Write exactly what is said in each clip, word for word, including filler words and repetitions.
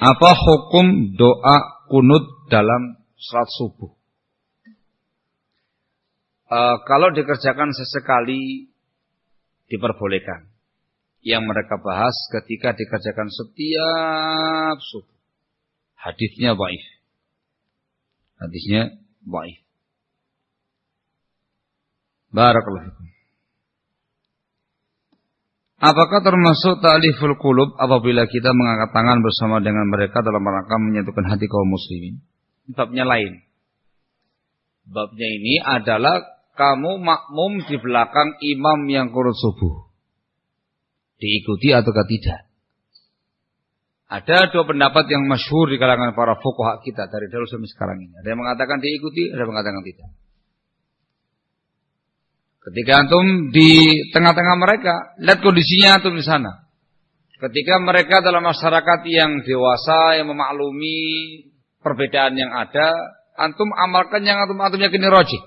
Apa hukum doa kunut dalam salat subuh? E, kalau dikerjakan sesekali diperbolehkan. Yang mereka bahas ketika dikerjakan setiap subuh. Hadisnya dhaif. Hadisnya dhaif. Barakallahu fikum. Apakah termasuk ta'liful qulub apabila kita mengangkat tangan bersama dengan mereka dalam rangka menyatukan hati kaum muslimin? Babnya lain. Babnya ini adalah kamu makmum di belakang imam yang qunut subuh. Diikuti ataukah tidak? Ada dua pendapat yang masyhur di kalangan para fuqaha kita dari dahulu sampai sekarang ini. Ada yang mengatakan diikuti, ada yang mengatakan tidak. Ketika antum di tengah-tengah mereka, lihat kondisinya antum di sana. Ketika mereka dalam masyarakat yang dewasa, yang memaklumi perbedaan yang ada, antum amalkan yang antum antum yakini rajih.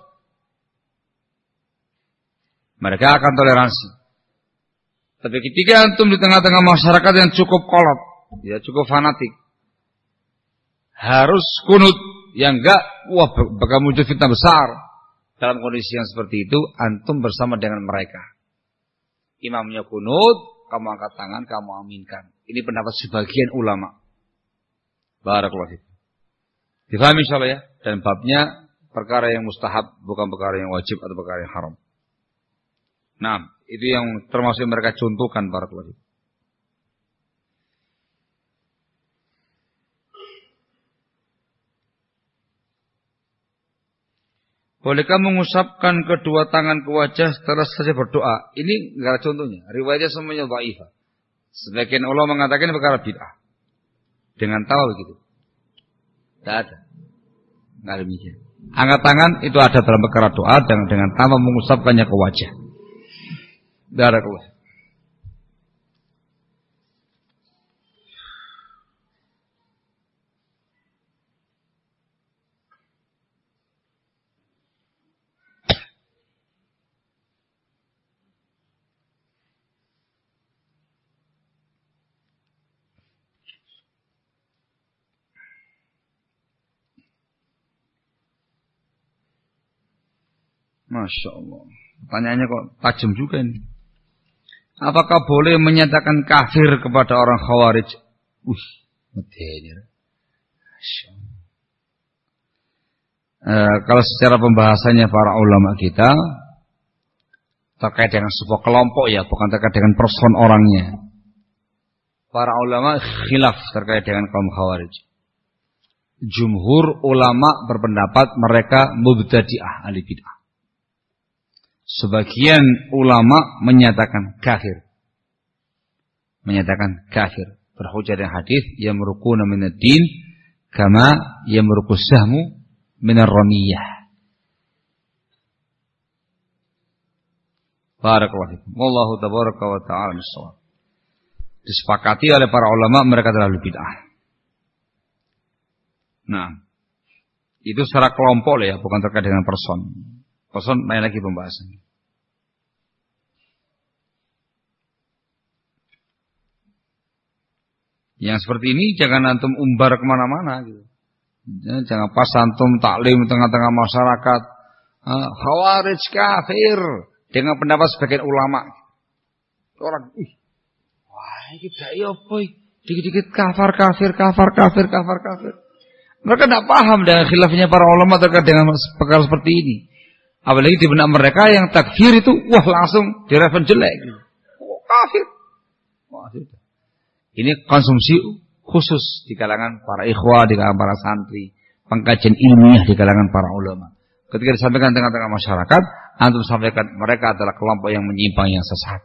Mereka akan toleransi. Tapi ketika antum di tengah-tengah masyarakat yang cukup kolot, ya cukup fanatik, harus kunut, yang enggak, wah bakal muncul fitnah besar. Dalam kondisi yang seperti itu, antum bersama dengan mereka. Imamnya kunut, kamu angkat tangan, kamu aminkan. Ini pendapat sebagian ulama. Barakallahu fikum. Difahami insyaallah ya. Dan babnya perkara yang mustahab, bukan perkara yang wajib atau perkara yang haram. Nah, itu yang termasuk yang mereka contohkan barakallahu fikum. Bolehkah mengusapkan kedua tangan ke wajah setelah selesai berdoa? Ini enggak ada contohnya. Riwayatnya semuanya dhaifah. Sebagian ulama mengatakan ini perkara bid'ah. Dengan tahu begitu. Tidak ada. Enggak ada demikian. Angkat tangan itu ada dalam perkara doa dan dengan tanpa mengusapkannya ke wajah. Tidak ada keluar. Masya Allah. Pertanyaannya kok tajam juga ini. Apakah boleh menyatakan kafir kepada orang Khawarij? Wih, medenya. Masya Allah. E, kalau secara pembahasannya para ulama kita terkait dengan sebuah kelompok ya, bukan terkait dengan person orangnya. Para ulama khilaf terkait dengan kaum Khawarij. Jumhur ulama berpendapat mereka mubtadi'ah, ahli bid'ah. Sebagian ulama menyatakan kafir. Menyatakan kafir. Berhujjah dengan hadis yamruquna minad din kama yamruqus sahmu minar ramiyah. Barakallahu fikum. Wallahu tabaraka wa ta'ala bissawab. Disepakati oleh para ulama mereka adalah ahli bid'ah. Nah, itu secara kelompok ya, bukan terkait dengan person. Person lain lagi pembahasannya. Yang seperti ini jangan antum umbar kemana-mana gitu. Jangan pas antum taklim tengah-tengah masyarakat, Khawarij kafir dengan pendapat sebagian ulama. Orang, ih, wah ini dai apa? Dikit-dikit kafir, kafir, kafir, kafir, kafir, kafir. Mereka tidak paham dengan khilafnya para ulama terkait dengan perkara seperti ini. Apalagi di benak mereka yang takfir itu, wah langsung direferen jelek. Oh, kafir. Wah, ini konsumsi khusus di kalangan para ikhwah, di kalangan para santri. Pengkajian ilmiah di kalangan para ulama. Ketika disampaikan tengah-tengah masyarakat, antum sampaikan mereka adalah kelompok yang menyimpang, yang sesat.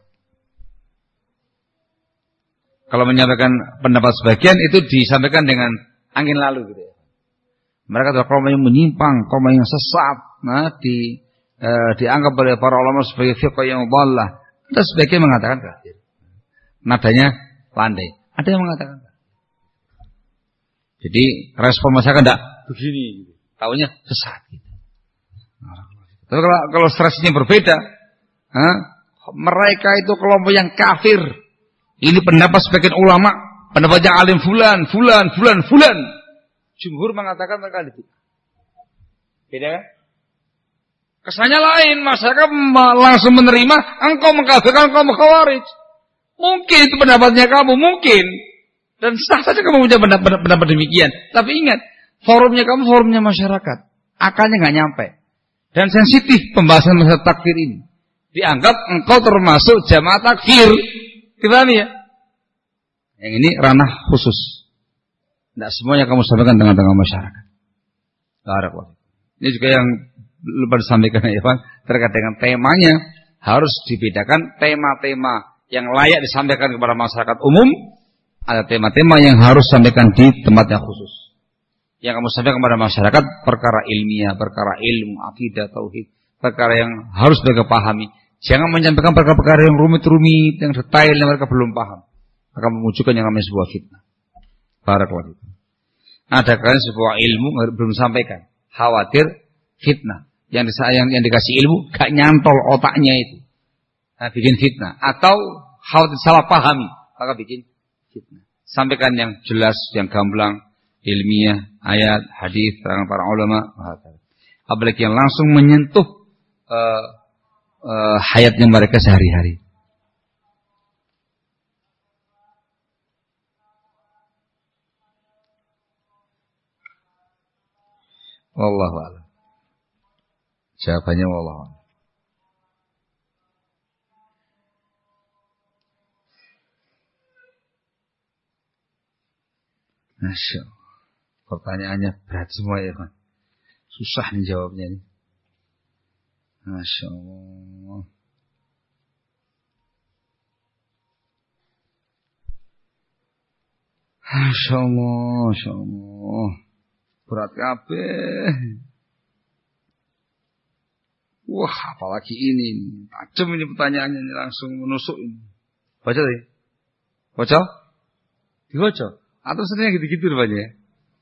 Kalau menyampaikan pendapat sebagian, itu disampaikan dengan angin lalu gitu ya. Mereka adalah kelompok yang menyimpang, kelompok yang sesat. Nah, di Eh, dianggap oleh para ulama sebagai fiqh yang dhalah. Ada sebagian mengatakan kafir. Nadanya pandai. Ada yang mengatakan kafir. Jadi respon masyarakat enggak begini. Taunya sesat. Gitu. Tapi kalau, kalau stresnya berbeda, ha? Mereka itu kelompok yang kafir. Ini pendapat sebagian ulama. Pendapatnya alim fulan, fulan, fulan, fulan. Jumhur mengatakan mereka ahli bid'ah. Beda kan? Kesannya lain, masyarakat langsung menerima, engkau mengkafirkan, engkau mengkhawarij. Mungkin itu pendapatnya kamu, mungkin. Dan sah saja kamu punya pendapat, pendapat demikian. Tapi ingat, forumnya kamu forumnya masyarakat. Akalnya nggak nyampe. Dan sensitif pembahasan masalah takfir ini. Dianggap engkau termasuk jamaah takfir. Dipahami ya? Yang ini ranah khusus. Tidak semuanya kamu sampaikan tengah-tengah masyarakat. Barakallahu. Ini juga yang lupa disampaikan ya Pak. Terkait dengan temanya harus dibedakan tema-tema yang layak disampaikan kepada masyarakat umum. Ada tema-tema yang harus disampaikan di tempat yang khusus. Yang kamu sampaikan kepada masyarakat perkara ilmiah, perkara ilmu, akidah, tauhid. Perkara yang harus mereka pahami. Jangan menyampaikan perkara-perkara yang rumit-rumit, yang detail yang mereka belum paham. Akan memunculkan yang namanya sebuah fitnah. Barakallahu. Ada kalian sebuah ilmu belum sampaikan. Khawatir fitnah. Yang, yang, yang dikasih ilmu gak nyantol otaknya itu. Nah, bikin fitnah. Atau khawatir salah pahami. Maka bikin fitnah. Sampaikan yang jelas, yang gamblang, ilmiah, ayat, hadis, terangan para ulama. Apalagi yang langsung menyentuh uh, uh, hayatnya mereka sehari-hari. Wallahu a'lam. Jawabannya wallahu a'lam. Masya Allah. Pertanyaannya berat semua ya kan. Susah nih jawabnya nih. Masya Allah. Masya Allah. Masya Allah. Berat kabeh. Wah, apalagi ini. Tajam ini pertanyaannya ini langsung menusuk ini. Baca tadi. Baca? Dibaca. Atau sebenarnya gitu-gitu rupanya ya.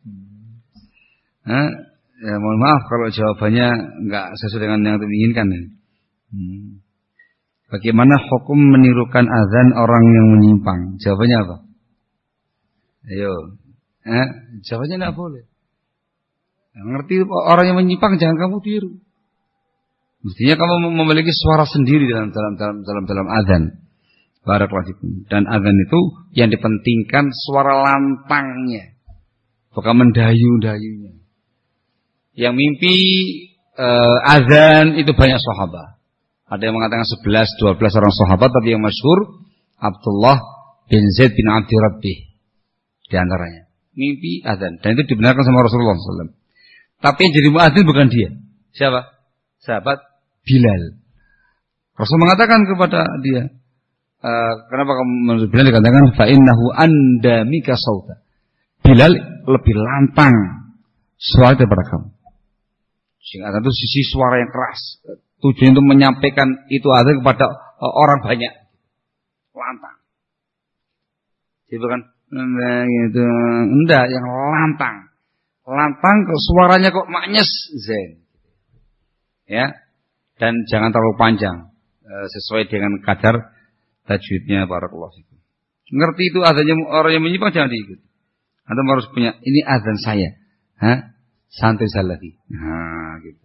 Nah, ya mohon maaf kalau jawabannya enggak sesuai dengan yang diinginkan. Hmm. Bagaimana hukum menirukan azan orang yang menyimpang? Jawabannya apa? Ayo. Eh, jawabannya enggak boleh. Ngerti orang yang menyimpang jangan kamu tiru. Mestinya kamu memiliki suara sendiri dalam dalam dalam dalam dalam azan. Barakallahu fikum. Dan azan itu yang dipentingkan suara lantangnya, bukan mendayu-dayunya. Yang mimpi uh, azan itu banyak sahabat. Ada yang mengatakan sebelas, dua belas orang sahabat, tapi yang masyhur Abdullah bin Zaid bin Abdi Rabbih di antaranya. Mimpi azan dan itu dibenarkan sama Rasulullah sallallahu alaihi wasallam. Tapi yang jadi muadzin bukan dia. Siapa? Sahabat Bilal. Rasul mengatakan kepada dia, e, kenapa kamu Bilal dikatakan fa innahu andamika sauta. Bilal lebih lantang suara daripada kamu. Sehingga itu sisi suara yang keras. Tujuan untuk menyampaikan itu ada kepada orang banyak. Lantang. Jadi bukan gitu, enggak yang lantang. Lantang kok suaranya kok maknyes zen. Ya. Dan jangan terlalu panjang. E, sesuai dengan kadar tajwidnya barakallahu fikum. Ngerti itu azannya orang yang menyimpang jangan diikut. Anda harus punya ini azan saya. Hah? Santai salafi. Nah, gitu.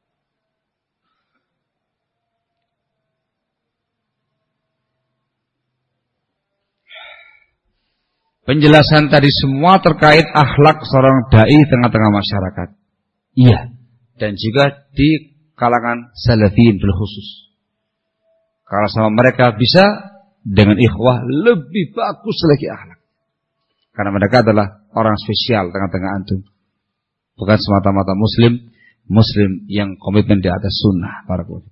Penjelasan tadi semua terkait akhlak seorang dai tengah-tengah masyarakat. Iya. Dan juga di kalangan salafiyin bil khusus. Kalau sama mereka bisa dengan ikhwah lebih bagus lagi akhlak. Karena mereka adalah orang spesial tengah-tengah antum. Bukan semata-mata muslim, muslim yang komitmen di atas sunnah. Barakallahu.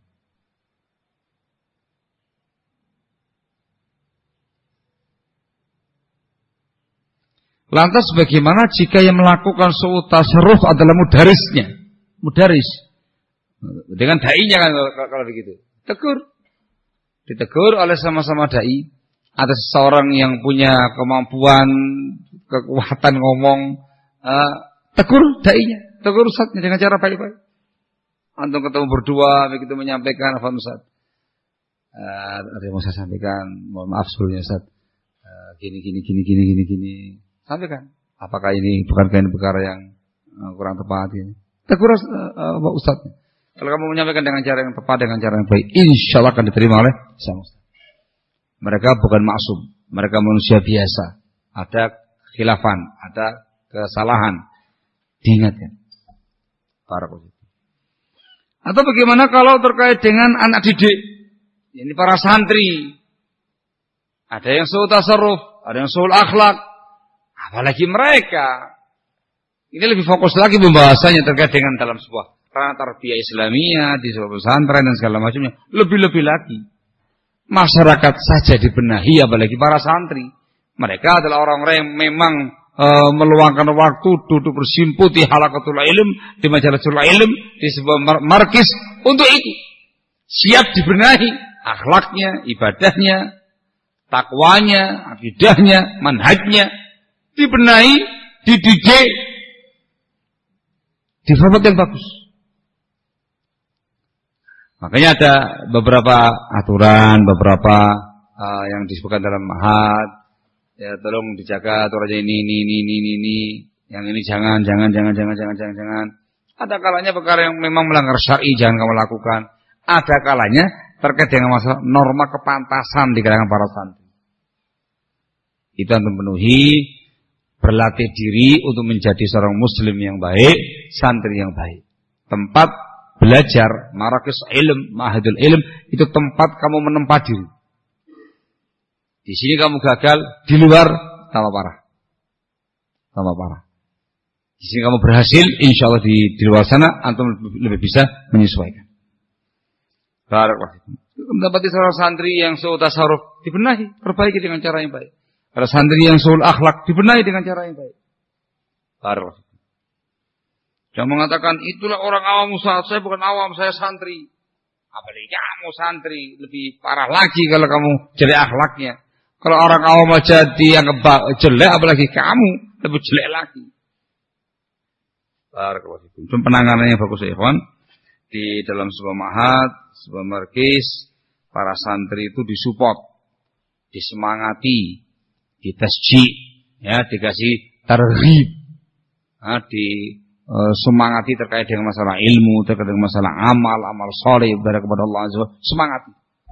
Lantas bagaimana jika yang melakukan su'ut tasarruf adalah mudarisnya? Mudaris. Dengan dai-nya kan kalau begitu. Tegur. Ditegur oleh sama-sama dai. Ada seseorang yang punya kemampuan, kekuatan ngomong. Uh, tegur dai-nya. Tegur ustadznya dengan cara baik-baik. Antum ketemu berdua, begitu menyampaikan, apa Ustaz? Uh, ada yang mau saya sampaikan. Mohon maaf sebelumnya Ustaz. Uh, gini gini gini gini gini gini. Sampaikan. Apakah ini bukankah ini perkara yang uh, kurang tepat ini? Tegur uh, uh, Ustaz. Kalau kamu menyampaikan dengan cara yang tepat, dengan cara yang baik, insya Allah akan diterima oleh sang Ustaz. Mereka bukan maksum, mereka manusia biasa. Ada khilafan, ada kesalahan. Diingatkan. Para positif. Atau bagaimana kalau terkait dengan anak didik? Ini para santri. Ada yang suul tasarruf, ada yang suul akhlak. Apalagi mereka. Ini lebih fokus lagi pembahasannya terkait dengan dalam sebuah karena tarbiyah Islamiyah di sebuah pesantren dan segala macamnya. Lebih-lebih lagi masyarakat saja dibenahi, apalagi para santri. Mereka adalah orang-orang yang memang e, meluangkan waktu duduk bersimpu di halaqatul ilm, di majalisul ilm, di sebuah mar- markis untuk itu. Siap dibenahi akhlaknya, ibadahnya, takwanya, akidahnya, manhajnya, dibenahi, dididik di format yang bagus. Makanya ada beberapa aturan, beberapa uh, yang disebutkan dalam ma'had. Ya, tolong dijaga aturannya ini, ini, ini, ini, ini. Yang ini jangan, jangan, jangan, jangan, jangan, jangan, jangan. Ada kalanya perkara yang memang melanggar syar'i jangan kamu lakukan. Ada kalanya terkait dengan masalah norma kepantasan di kalangan para santri. Itu yang memenuhi, berlatih diri untuk menjadi seorang muslim yang baik, santri yang baik. Tempat belajar, marakis ilm, ma'hadul ilm, itu tempat kamu menempa diri. Di sini kamu gagal, di luar tambah parah. Tambah parah. Di sini kamu berhasil, insya Allah di, di luar sana antum lebih, lebih bisa menyesuaikan. Barakallahu fikum. Mendapati seorang santri yang suul tasarruf, dibenahi, perbaiki dengan cara yang baik. Kalau santri yang suul akhlak, dibenahi dengan cara yang baik. Barakallahu fikum. Jangan mengatakan, itulah orang awam Ustaz, saya bukan awam, saya santri. Apalagi kamu santri, lebih parah lagi kalau kamu jelek akhlaknya. Kalau orang awam aja dianggap jelek, apalagi kamu, lebih jelek lagi. Barakallahu fikum. Itu penanganannya bagus ya ikhwan. Di dalam sebuah ma'had, sebuah markis, para santri itu disupport, disemangati, ditasji, ya, dikasih targhib, nah, di Uh, semangati terkait dengan masalah ilmu, terkait dengan masalah amal, amal soleh ibadah kepada Allah Azza wa Jalla, semangati.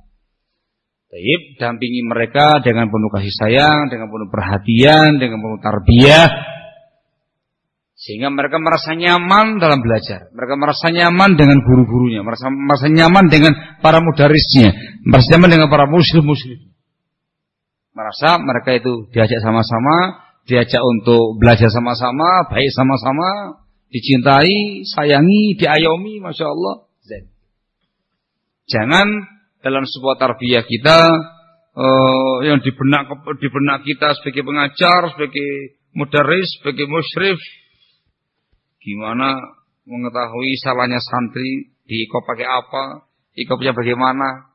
Taib, dampingi mereka dengan penuh kasih sayang, dengan penuh perhatian, dengan penuh tarbiyah, sehingga mereka merasa nyaman dalam belajar, mereka merasa nyaman dengan guru-gurunya, merasa, merasa nyaman dengan para mudarisnya, merasa nyaman dengan para muslim-muslim, merasa mereka itu diajak sama-sama, diajak untuk belajar sama-sama, baik sama-sama, dicintai, sayangi, diayomi, Masya Allah. Jangan dalam sebuah tarbiyah kita uh, yang di benak, di benak kita sebagai pengajar, sebagai mudaris, sebagai musyrif, gimana mengetahui salahnya santri, diikop pakai apa, ikopnya bagaimana.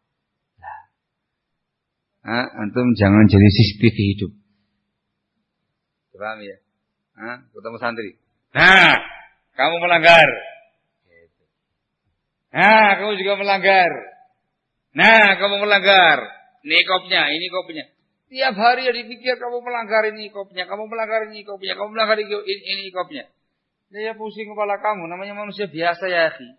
Nah, antum jangan jadi C C T V hidup. Paham ya? Nah, ketemu santri. Nah, kamu melanggar. Nah, kamu juga melanggar. Nah, kamu melanggar. Ini kopnya, ini kopnya. Tiap hari ya dipikir kamu melanggar ini kopnya, kamu melanggar ini kopnya, kamu melanggar ini, ini kopnya. Dia pusing kepala kamu, namanya manusia biasa ya, akhi.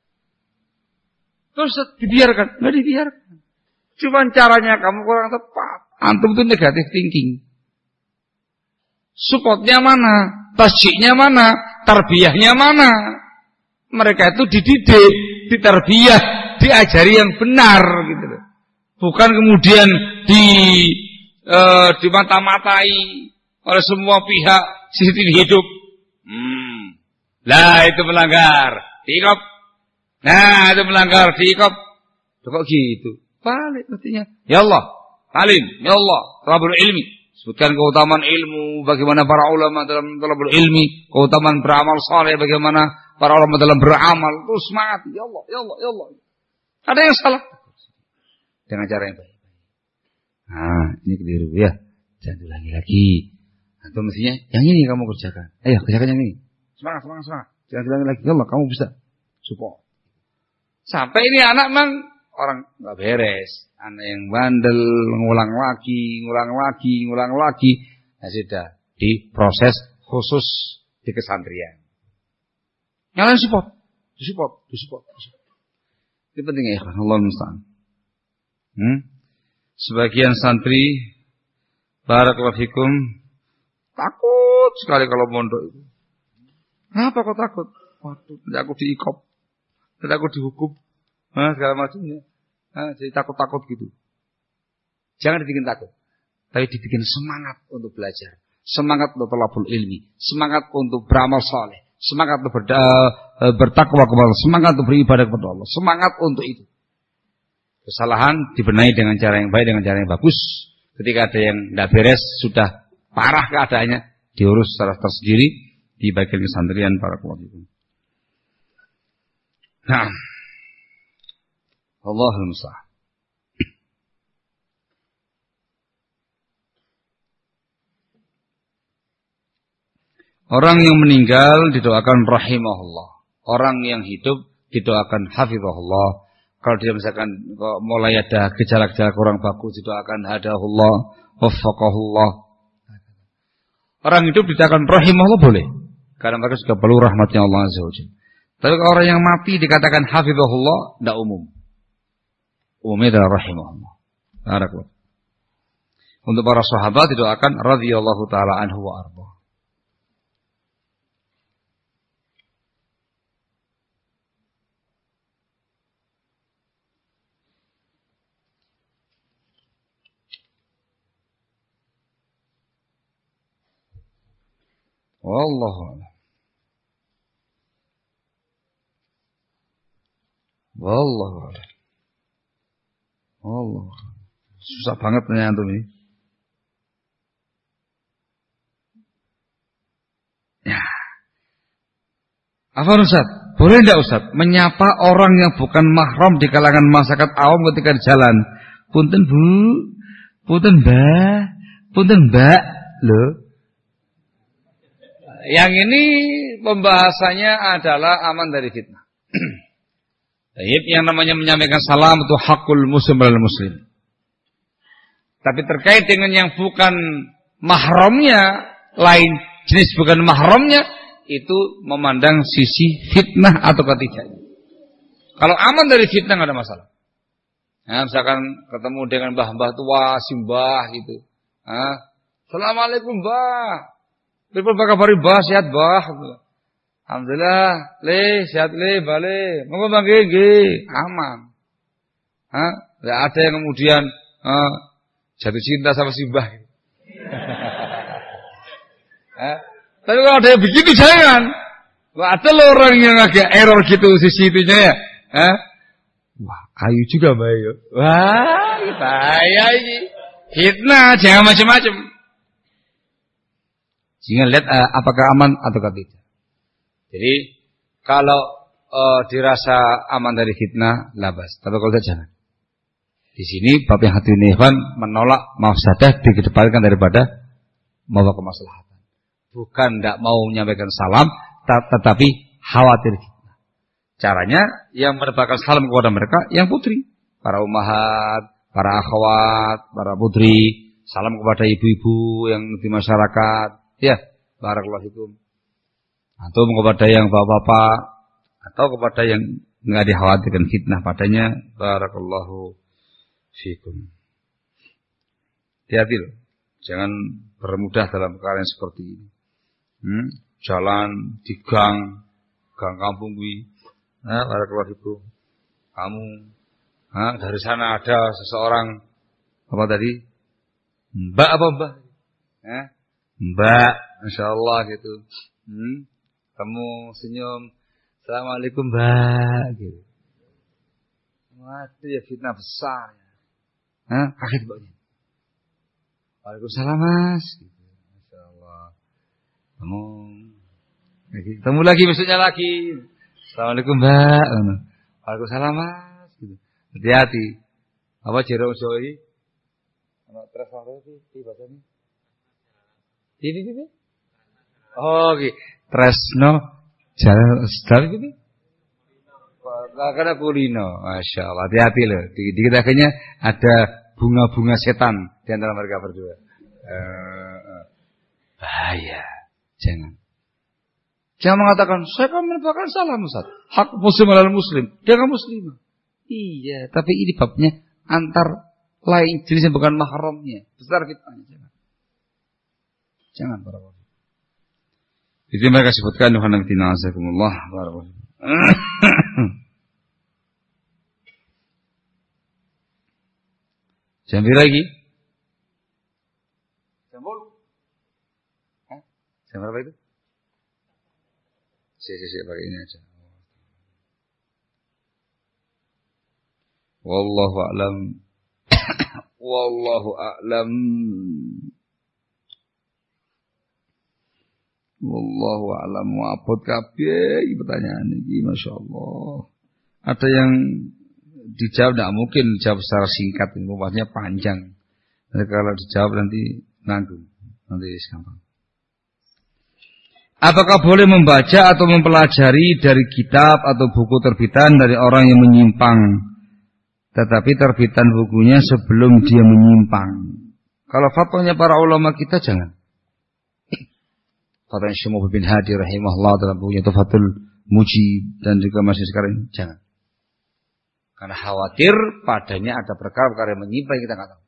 Terus dibiarkan, nggak dibiarkan. Cuma caranya kamu kurang tepat. Antum itu negatif thinking. Supportnya mana? Tasjiknya mana? Tarbiyahnya mana? Mereka itu dididik, ditarbiyah, diajari yang benar gitu loh. Bukan kemudian di e, dimata-matai oleh semua pihak C C T V hidup. Hmm. Lah itu melanggar, diikop. Nah, itu melanggar, diikop. Kok gitu? Balik artinya. Ya Allah, alim, ya Allah, Rabbul ilmi. Sebutkan keutamaan ilmu, bagaimana para ulama dalam talabul ilmi, keutamaan beramal saleh, bagaimana para ulama dalam beramal. Terus semangat, ya Allah, ya Allah, ya Allah. Ada yang salah dengan cara yang baik. Nah, ini keliru ya. Jangan diulangi lagi. Atau mestinya yang ini kamu kerjakan. Ayo kerjakan yang ini. Semangat, semangat, semangat. Jangan diulangi lagi. Ya Allah, kamu bisa. Support. Sampai ini anak memang orang nggak beres. Anak yang bandel, ngulang lagi, ngulang lagi, ngulang lagi. Nah sudah diproses khusus di kesantrian. Yang lain support, disupport, disupport, disupport. Ini penting ya, Allah musta'an. Hmm? Sebagian santri, barakallahu fikum, takut sekali kalau mondok itu. Kenapa kok takut? Waduh, nanti aku diikop, nanti aku dihukum, nah, segala macamnya. Nah, jadi takut-takut gitu. Jangan dibikin takut, tapi dibikin semangat untuk belajar, semangat untuk thalabul ilmi, semangat untuk beramal saleh, semangat untuk bertakwa kepada Allah, semangat untuk beribadah kepada Allah, semangat untuk itu. Kesalahan dibenahi dengan cara yang baik, dengan cara yang bagus. Ketika ada yang tidak beres, sudah parah keadaannya, diurus secara tersendiri di bagian kesantrian para keluarga. Nah, Allahul musta'an. Orang yang meninggal didoakan rahimahullah. Orang yang hidup didoakan hafizahullah. Kalau dia misalkan mulai ada gejala-gejala kurang bagus, didoakan hadahullah, waffaqahullah. Orang hidup didoakan rahimahullah boleh, karena mereka juga perlu rahmatnya Allah Azza wa Jalla. Tapi kalau orang yang mati dikatakan hafizahullah, tidak umum. Umumnya adalah rahimahullah. Barakallahu. Untuk para sahabat didoakan radhiyallahu taala anhu wa arda. Wallahu a'lam. Wallahu a'lam. Wallahu a'lam. Susah banget nanya antum ini. Ya. Apa Ustaz? Boleh enggak Ustaz menyapa orang yang bukan mahram di kalangan masyarakat awam ketika di jalan? Punten Bu, punten Mbak, punten Mbak. Loh. Yang ini pembahasannya adalah aman dari fitnah. Yang namanya menyampaikan salam itu hakul muslim al muslim. Tapi terkait dengan yang bukan mahramnya, lain jenis bukan mahramnya, itu memandang sisi fitnah atau ketidaknya. Kalau aman dari fitnah nggak ada masalah. Nah, misalkan ketemu dengan mbah-mbah tua, simbah gitu. Nah, Assalamualaikum Mbah. Telepon bakal bari bah sehat bah. Alhamdulillah, le sehat le balik. Monggo mangke nggih, aman. Hah? Enggak ada yang kemudian uh, jatuh cinta sama si mbah. Hah? Tapi kalau ada yang begitu jangan. Wah, ada loh orang yang agak error gitu sisi itunya ya. Hah? Wah, ayu juga Mbak ya. Wah, bahaya ini. Fitnah, jangan macam-macam. Sehingga lihat uh, apakah aman atau tidak. Jadi kalau uh, dirasa aman dari fitnah, labas. Tapi kalau tidak jangan. Di sini bab yang hati nihwan menolak mafsadah dikedepankan daripada membawa kemaslahatan. Bukan tidak mau menyampaikan salam, tetapi khawatir fitnah. Caranya yang menebarkan salam kepada mereka yang putri, para ummahat, para akhwat, para putri, salam kepada ibu-ibu yang di masyarakat. Ya, barakallahu fikum. Atau kepada yang bapak-bapak atau kepada yang enggak dikhawatirkan fitnah padanya, barakallahu fikum. Hati-hati loh. Jangan bermudah dalam perkara yang seperti ini. Hmm? Jalan di gang, gang kampung wi. Nah, barakallahu fikum. Kamu, nah, dari sana ada seseorang apa tadi? Mbak apa mbak? Eh? Mbak, Masya Allah gitu. Hmm? Kamu senyum, Assalamualaikum Mbak gitu. Waduh ya fitnah besar ya. Hah? Kaget mbaknya. Waalaikumsalam Mas gitu. Masya Allah. Kamu ketemu lagi besoknya lagi. Assalamualaikum Mbak. Waalaikumsalam Mas gitu. Hati-hati. Apa jeruk joi? Anak terus apa sih bahasanya? Ini ini. Oh, oke. Tresno jalan sedal gitu. Lah karena kulino, masya Allah. Hati-hati loh. Di, di kita akhirnya ada bunga-bunga setan di antara mereka berdua. Uh, bahaya. Jangan. Jangan mengatakan saya kan merupakan salah Ustaz. Hak muslim adalah muslim. Dia kan muslim. Iya, tapi ini babnya antar lain jenis yang bukan mahramnya. Besar fitnahnya. Jangan. Jangan para ulama. Itu mereka sebutkan Tuhan Nabi Azakumullah. Jam lagi? Jam berapa? Hah? Jam berapa itu? Si, si, si, pakai ini aja. Wallahu a'lam. Wallahu a'lam. Wallahu a'lam. Wapot kabeh pertanyaan ini, masya Allah. Ada yang dijawab tidak mungkin dijawab secara singkat, ini maksudnya panjang. Jadi kalau dijawab nanti nanggung, nanti gampang. Apakah boleh membaca atau mempelajari dari kitab atau buku terbitan dari orang yang menyimpang, tetapi terbitan bukunya sebelum dia menyimpang? Kalau fatwanya para ulama kita jangan. Fatwa Syekh Muhammad bin Hadi rahimahullah dalam bukunya Tuhfatul Mujib dan juga masih sekarang jangan. Karena khawatir padanya ada perkara-perkara yang menyimpang kita nggak tahu.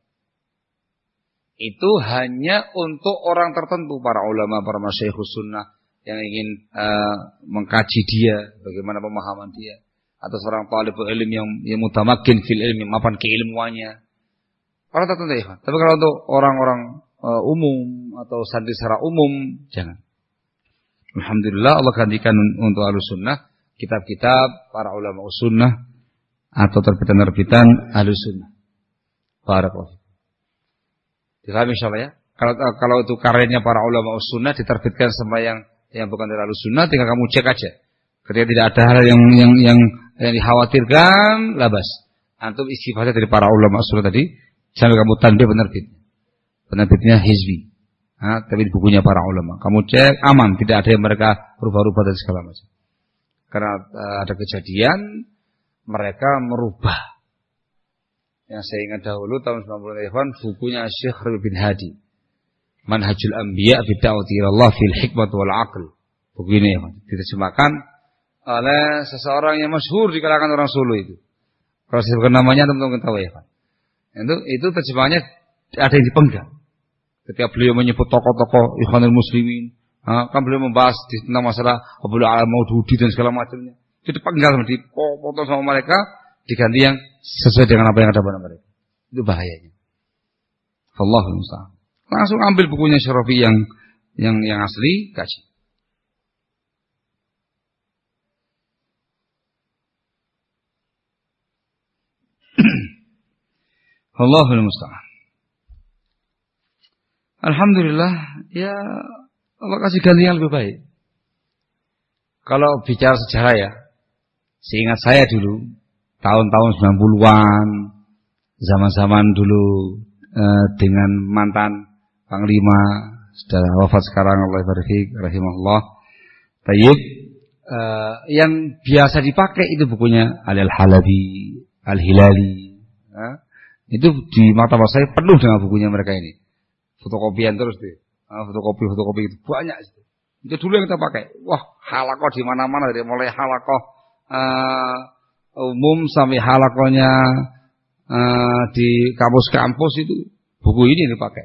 Itu hanya untuk orang tertentu, para ulama, para masyayikhus sunnah yang ingin uh, mengkaji dia, bagaimana pemahaman dia, atau seorang talibul ilmi yang yang mutamakin fil ilmi, mapan keilmuannya. Orang tertentu ya. Tapi kalau untuk orang-orang uh, umum atau santri secara umum jangan. Alhamdulillah Allah gantikan untuk Ahlus Sunnah kitab-kitab para ulama sunnah atau terbitan-terbitan Ahlus Sunnah. Barakallahu. Difahami insyaallah ya. Kalau kalau itu karyanya para ulama sunnah diterbitkan sama yang yang bukan dari Ahlus Sunnah, tinggal kamu cek aja. Ketika tidak ada hal yang yang yang, yang dikhawatirkan, labas. Antum istifadah dari para ulama sunnah tadi, jangan kamu tanbih penerbit. Penerbitnya hizbi. Nah, tapi bukunya para ulama. Kamu cek aman, tidak ada yang mereka rubah-rubah dan segala macam. Karena uh, ada kejadian mereka merubah. Yang saya ingat dahulu tahun sembilan puluh an bukunya Syekh Rabi bin Hadi. Manhajul Anbiya fi Da'wati ila Allah fil Hikmah wal Aql. Buku ini ya, diterjemahkan oleh seseorang yang masyhur di kalangan orang Solo itu. Kalau saya sebutkan namanya teman-teman tahu ya, Pak. Itu itu terjemahannya ada yang dipegang. Ketika beliau menyebut tokoh-tokoh Ikhwanul Muslimin, kan beliau membahas tentang masalah Abdul Al-Maududi dan segala macamnya. Itu dipenggal sama dipotong sama mereka, diganti yang sesuai dengan apa yang ada pada mereka. Itu bahayanya. Allahul musta'an. Langsung ambil bukunya Syarafi yang yang yang asli, kaji. Allahul musta'an. Alhamdulillah, ya Allah kasih ganti yang lebih baik. Kalau bicara sejarah ya, seingat saya dulu, tahun-tahun sembilan puluhan, zaman-zaman dulu eh, dengan mantan Panglima, sudah wafat sekarang, Allah barik rahimahullah. Tayyib, eh, yang biasa dipakai itu bukunya Al-Halabi, Al-Hilali. Eh, itu di maktabah saya penuh dengan bukunya mereka ini. Fotokopian terus deh, ah, fotokopi fotokopi itu banyak. Itu dulu yang kita pakai. Wah, halakoh di mana-mana, dari mulai halakoh uh, umum sampai halakohnya uh, di kampus-kampus itu buku ini yang dipakai.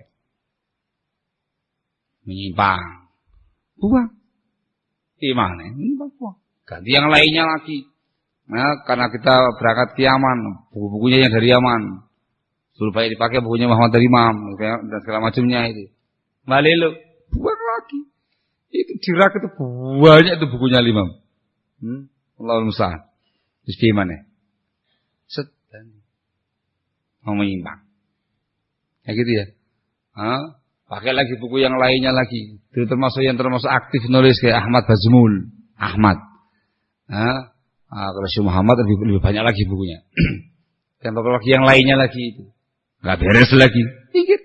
Menyimpang, buang. Gimana? Menyimpang buang. Ganti yang lainnya lagi. Nah, karena kita berangkat ke Yaman, buku-bukunya yang dari Yaman. Supaya dipakai bukunya Muhammad Imam dan segala macamnya itu. Malelo, buang lagi. Itu di rak itu banyak itu bukunya Imam. Hmm? Allahul musta'an. Terus gimana? Set dan mau menyimpang. Ya gitu ya. Hah? Pakai lagi buku yang lainnya lagi. Itu termasuk yang termasuk aktif nulis kayak Ahmad Bazmul. Ahmad. Hah? Ah, kalau Syekh Muhammad lebih, lebih banyak lagi bukunya. Dan beberapa lagi yang lainnya lagi itu. Gak beres lagi. Dikit.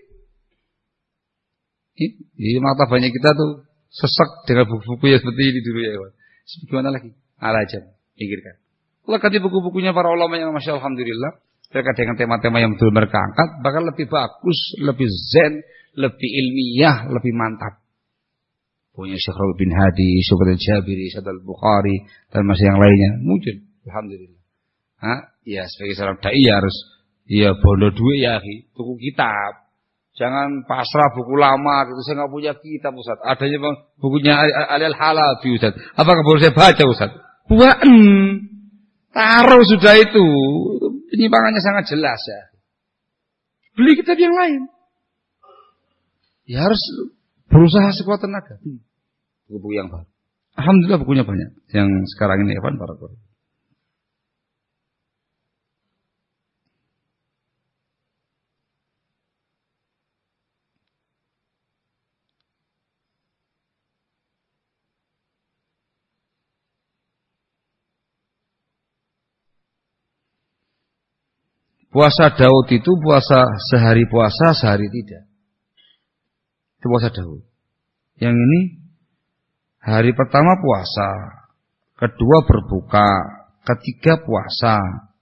Jadi maktabahnya kita tuh sesak dengan buku-buku yang seperti ini dulu ya. Gimana lagi? Ala aja. Pikirkan. Lekati buku-bukunya para ulama yang masya Allah, alhamdulillah. Mereka dengan tema-tema yang betul mereka angkat, bahkan lebih bagus, lebih zen, lebih ilmiah, lebih mantap. Punya Syekh Rabi bin Hadi, Syukur al-Jabiri, Syed al-Bukhari, dan masih yang lainnya. Muncul, alhamdulillah. Hah? Ya, sebagai seorang dai ya harus, ya bondo duit ya, tuku kitab. Jangan pasrah buku lama, gitu. Saya nggak punya kitab, Ustaz. Adanya bang, bukunya Alil Halabi, Ustaz. Apakah boleh saya baca, Ustaz? Bukan. Taruh sudah itu. Penyimpangannya sangat jelas ya. Beli kitab yang lain. Ya harus berusaha sekuat tenaga. Buku-buku yang baru. Alhamdulillah bukunya banyak. Yang sekarang ini Evan para korban. Puasa Daud itu puasa sehari puasa, sehari tidak. Itu puasa Daud. Yang ini hari pertama puasa, kedua berbuka, ketiga puasa,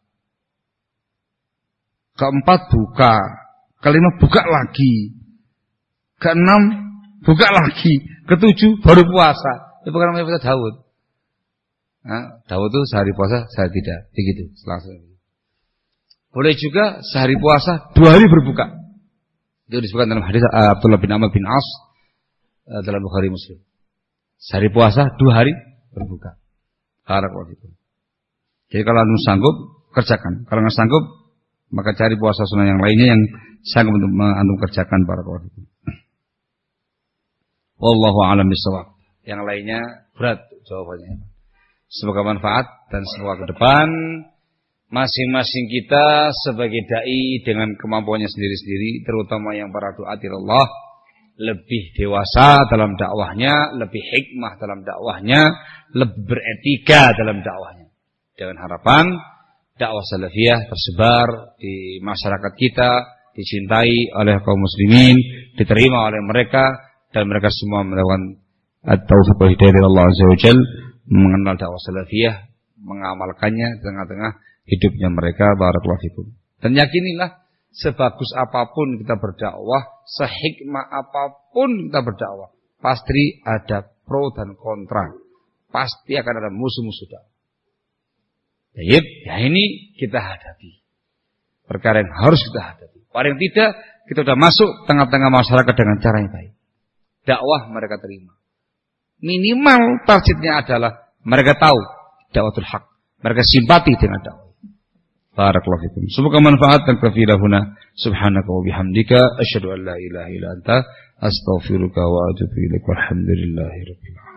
keempat buka, kelima buka lagi, keenam buka lagi, ketujuh baru puasa. Itu bukan namanya puasa Daud. Nah, Daud itu sehari puasa, sehari tidak. Begitu, langsung. Boleh juga sehari puasa, dua hari berbuka. Itu disebutkan dalam hadis uh, Abdullah bin Amr bin As uh, dalam Bukhari Muslim. Sehari puasa, dua hari berbuka. Barakallahu. Jadi kalau anda sanggup, kerjakan. Kalau nggak sanggup, maka cari puasa sunnah yang lainnya yang sanggup untuk antum kerjakan. Barakallahu. Wallahu a'lam bishawab. Yang lainnya berat jawabannya. Semoga manfaat dan semoga ke depan masing-masing kita sebagai dai dengan kemampuannya sendiri-sendiri, terutama yang para du'atir Allah, lebih dewasa dalam dakwahnya, lebih hikmah dalam dakwahnya, lebih beretika dalam dakwahnya. Dengan harapan dakwah salafiyah tersebar di masyarakat kita, dicintai oleh kaum muslimin, diterima oleh mereka, dan mereka semua melakukan at-taufiq wal hidayah dari Allah Azza wa Jalla, mengenal dakwah salafiyah, mengamalkannya di tengah-tengah hidupnya mereka. Barakallahu fikum. Dan yakinilah, sebagus apapun kita berdakwah, sehikmah apapun kita berdakwah, pasti ada pro dan kontra. Pasti akan ada musuh-musuh dakwah. Baik, ya ini kita hadapi. Perkara yang harus kita hadapi. Paling tidak kita sudah masuk tengah-tengah masyarakat dengan cara yang baik. Dakwah mereka terima. Minimal targetnya adalah mereka tahu dakwatul haq. Mereka simpati dengan dakwah. Barakallahu fikum. Semoga manfaat dan kafilah huna. Subhanaka wa bihamdika asyhadu an la ilaha illa anta astaghfiruka wa atubu ilaik. Walhamdulillahirabbil alamin.